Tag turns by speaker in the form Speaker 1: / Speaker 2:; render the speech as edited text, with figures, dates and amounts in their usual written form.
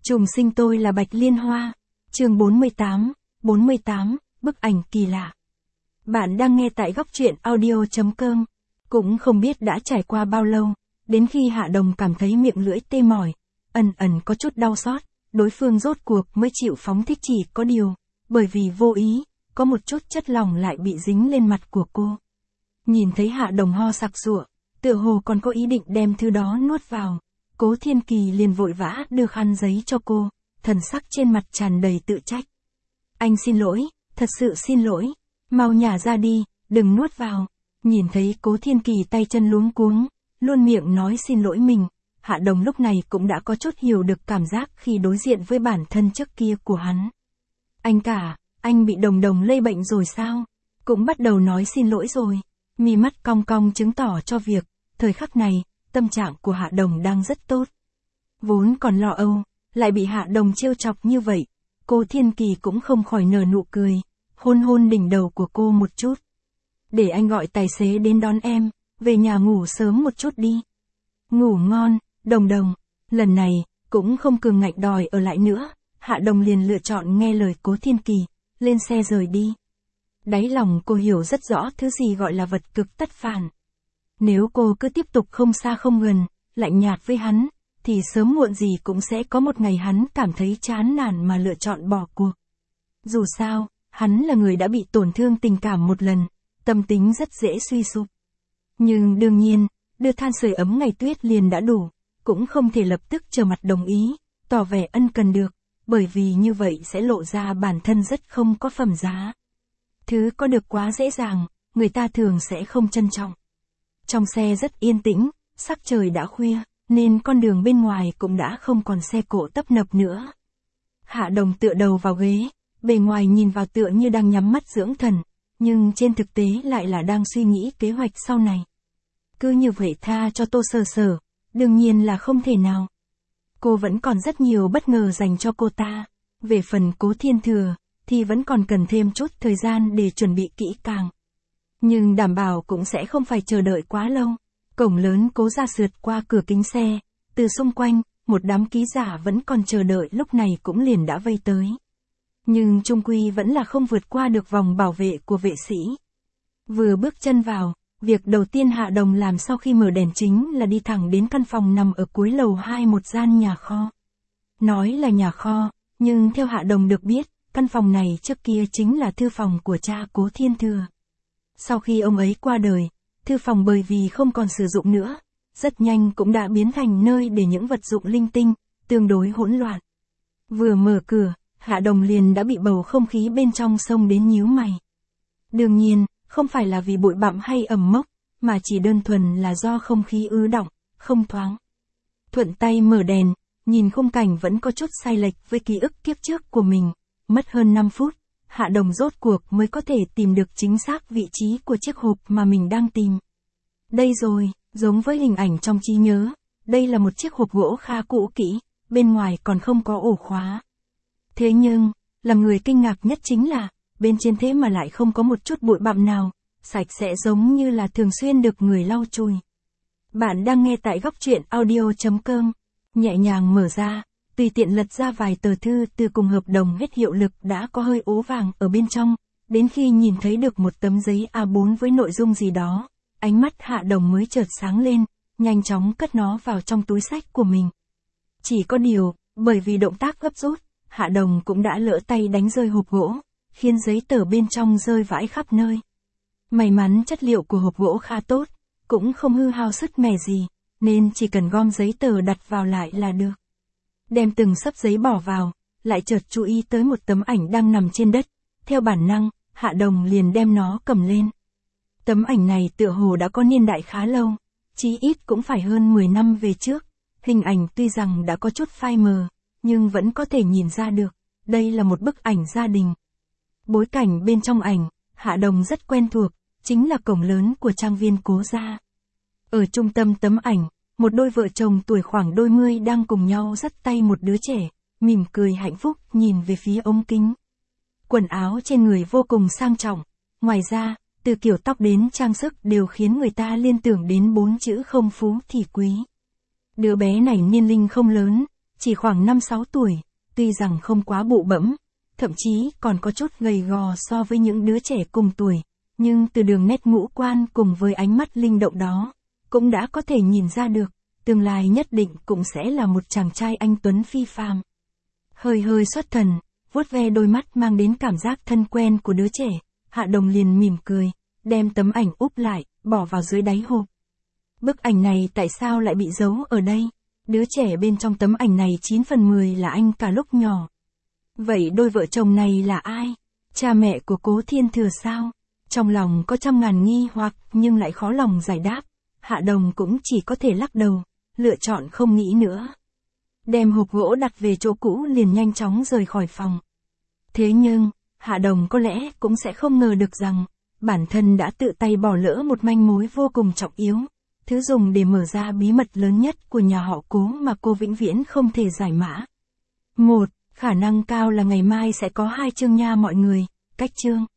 Speaker 1: Trùng sinh tôi là Bạch Liên Hoa. Chương 48, bức ảnh kỳ lạ. Bạn đang nghe tại góc truyện audio.com. Cũng không biết đã trải qua bao lâu, đến khi Hạ Đồng cảm thấy miệng lưỡi tê mỏi, ẩn ẩn có chút đau xót, đối phương rốt cuộc mới chịu phóng thích, chỉ có điều, bởi vì vô ý, có một chút chất lỏng lại bị dính lên mặt của cô. Nhìn thấy Hạ Đồng ho sặc sụa, tựa hồ còn có ý định đem thứ đó nuốt vào, Cố Thiên Kỳ liền vội vã đưa khăn giấy cho cô, thần sắc trên mặt tràn đầy tự trách. Anh xin lỗi, thật sự xin lỗi, mau nhả ra đi, đừng nuốt vào. Nhìn thấy Cố Thiên Kỳ tay chân luống cuống, luôn miệng nói xin lỗi mình, Hạ Đồng lúc này cũng đã có chút hiểu được cảm giác khi đối diện với bản thân trước kia của hắn. Anh bị đồng lây bệnh rồi sao? Cũng bắt đầu nói xin lỗi rồi. Mi mắt cong cong chứng tỏ cho việc, thời khắc này, tâm trạng của Hạ Đồng đang rất tốt. Vốn còn lo âu, lại bị Hạ Đồng trêu chọc như vậy, Cố Thiên Kỳ cũng không khỏi nở nụ cười, hôn đỉnh đầu của cô một chút. Để anh gọi tài xế đến đón em, về nhà ngủ sớm một chút đi. Ngủ ngon, Đồng. Lần này, cũng không cường ngạnh đòi ở lại nữa, Hạ Đồng liền lựa chọn nghe lời Cố Thiên Kỳ, lên xe rời đi. Đáy lòng cô hiểu rất rõ thứ gì gọi là vật cực tất phản. Nếu cô cứ tiếp tục không xa không gần, lạnh nhạt với hắn, thì sớm muộn gì cũng sẽ có một ngày hắn cảm thấy chán nản mà lựa chọn bỏ cuộc. Dù sao, hắn là người đã bị tổn thương tình cảm một lần, tâm tính rất dễ suy sụp. Nhưng đương nhiên, đưa than sưởi ấm ngày tuyết liền đã đủ, cũng không thể lập tức trở mặt đồng ý, tỏ vẻ ân cần được, bởi vì như vậy sẽ lộ ra bản thân rất không có phẩm giá. Thứ có được quá dễ dàng, người ta thường sẽ không trân trọng. Trong xe rất yên tĩnh, sắc trời đã khuya, nên con đường bên ngoài cũng đã không còn xe cộ tấp nập nữa. Hạ Đồng tựa đầu vào ghế, bề ngoài nhìn vào tựa như đang nhắm mắt dưỡng thần, nhưng trên thực tế lại là đang suy nghĩ kế hoạch sau này. Cứ như vậy tha cho Tô Sở, đương nhiên là không thể nào. Cô vẫn còn rất nhiều bất ngờ dành cho cô ta. Về phần Cố Thiên Thừa, thì vẫn còn cần thêm chút thời gian để chuẩn bị kỹ càng. Nhưng đảm bảo cũng sẽ không phải chờ đợi quá lâu. Cổng lớn Cố ra sượt qua cửa kính xe, từ xung quanh, một đám ký giả vẫn còn chờ đợi lúc này cũng liền đã vây tới. Nhưng chung quy vẫn là không vượt qua được vòng bảo vệ của vệ sĩ. Vừa bước chân vào, việc đầu tiên Hạ Đồng làm sau khi mở đèn chính là đi thẳng đến căn phòng nằm ở cuối lầu 2, một gian nhà kho. Nói là nhà kho, nhưng theo Hạ Đồng được biết, căn phòng này trước kia chính là thư phòng của cha Cố Thiên Thừa. Sau khi ông ấy qua đời, thư phòng bởi vì không còn sử dụng nữa, rất nhanh cũng đã biến thành nơi để những vật dụng linh tinh, tương đối hỗn loạn. Vừa mở cửa, Hạ Đồng liền đã bị bầu không khí bên trong xông đến nhíu mày. Đương nhiên, không phải là vì bụi bặm hay ẩm mốc, mà chỉ đơn thuần là do không khí ứ đọng, không thoáng. Thuận tay mở đèn, nhìn khung cảnh vẫn có chút sai lệch với ký ức kiếp trước của mình. Mất hơn 5 phút, Hạ Đồng rốt cuộc mới có thể tìm được chính xác vị trí của chiếc hộp mà mình đang tìm. Đây rồi, giống với hình ảnh trong trí nhớ, đây là một chiếc hộp gỗ khá cũ kỹ, bên ngoài còn không có ổ khóa. Thế nhưng, làm người kinh ngạc nhất chính là, bên trên thế mà lại không có một chút bụi bặm nào, sạch sẽ giống như là thường xuyên được người lau chùi. Bạn đang nghe tại góc truyện audio.com, nhẹ nhàng mở ra, tùy tiện lật ra vài tờ thư từ cùng hợp đồng hết hiệu lực đã có hơi ố vàng ở bên trong, đến khi nhìn thấy được một tấm giấy A4 với nội dung gì đó, ánh mắt Hạ Đồng mới chợt sáng lên, nhanh chóng cất nó vào trong túi xách của mình. Chỉ có điều, bởi vì động tác gấp rút, Hạ Đồng cũng đã lỡ tay đánh rơi hộp gỗ, khiến giấy tờ bên trong rơi vãi khắp nơi. May mắn chất liệu của hộp gỗ khá tốt, cũng không hư hao sứt mẻ gì, nên chỉ cần gom giấy tờ đặt vào lại là được. Đem từng xấp giấy bỏ vào, lại chợt chú ý tới một tấm ảnh đang nằm trên đất, theo bản năng, Hạ Đồng liền đem nó cầm lên. Tấm ảnh này tựa hồ đã có niên đại khá lâu, chí ít cũng phải hơn 10 năm về trước, hình ảnh tuy rằng đã có chút phai mờ, nhưng vẫn có thể nhìn ra được, đây là một bức ảnh gia đình. Bối cảnh bên trong ảnh, Hạ Đồng rất quen thuộc, chính là cổng lớn của trang viên Cố gia. Ở trung tâm tấm ảnh, một đôi vợ chồng tuổi khoảng đôi mươi đang cùng nhau dắt tay một đứa trẻ, mỉm cười hạnh phúc nhìn về phía ống kính. Quần áo trên người vô cùng sang trọng, ngoài ra, từ kiểu tóc đến trang sức đều khiến người ta liên tưởng đến 4 chữ không phú thì quý. Đứa bé này niên linh không lớn, chỉ khoảng 5-6 tuổi, tuy rằng không quá bụ bẫm, thậm chí còn có chút gầy gò so với những đứa trẻ cùng tuổi, nhưng từ đường nét ngũ quan cùng với ánh mắt linh động đó, cũng đã có thể nhìn ra được, tương lai nhất định cũng sẽ là một chàng trai anh tuấn phi phàm. Hơi hơi xuất thần, vuốt ve đôi mắt mang đến cảm giác thân quen của đứa trẻ, Hạ Đồng liền mỉm cười, đem tấm ảnh úp lại, bỏ vào dưới đáy hộp. Bức ảnh này tại sao lại bị giấu ở đây? Đứa trẻ bên trong tấm ảnh này 9 phần 10 là anh cả lúc nhỏ. Vậy đôi vợ chồng này là ai? Cha mẹ của Cố Thiên Thừa sao? Trong lòng có trăm ngàn nghi hoặc nhưng lại khó lòng giải đáp. Hạ Đồng cũng chỉ có thể lắc đầu, lựa chọn không nghĩ nữa. Đem hộp gỗ đặt về chỗ cũ liền nhanh chóng rời khỏi phòng. Thế nhưng, Hạ Đồng có lẽ cũng sẽ không ngờ được rằng, bản thân đã tự tay bỏ lỡ một manh mối vô cùng trọng yếu. Thứ dùng để mở ra bí mật lớn nhất của nhà họ Cố mà cô vĩnh viễn không thể giải mã. 1. Khả năng cao là ngày mai sẽ có 2 chương nha mọi người. Cách chương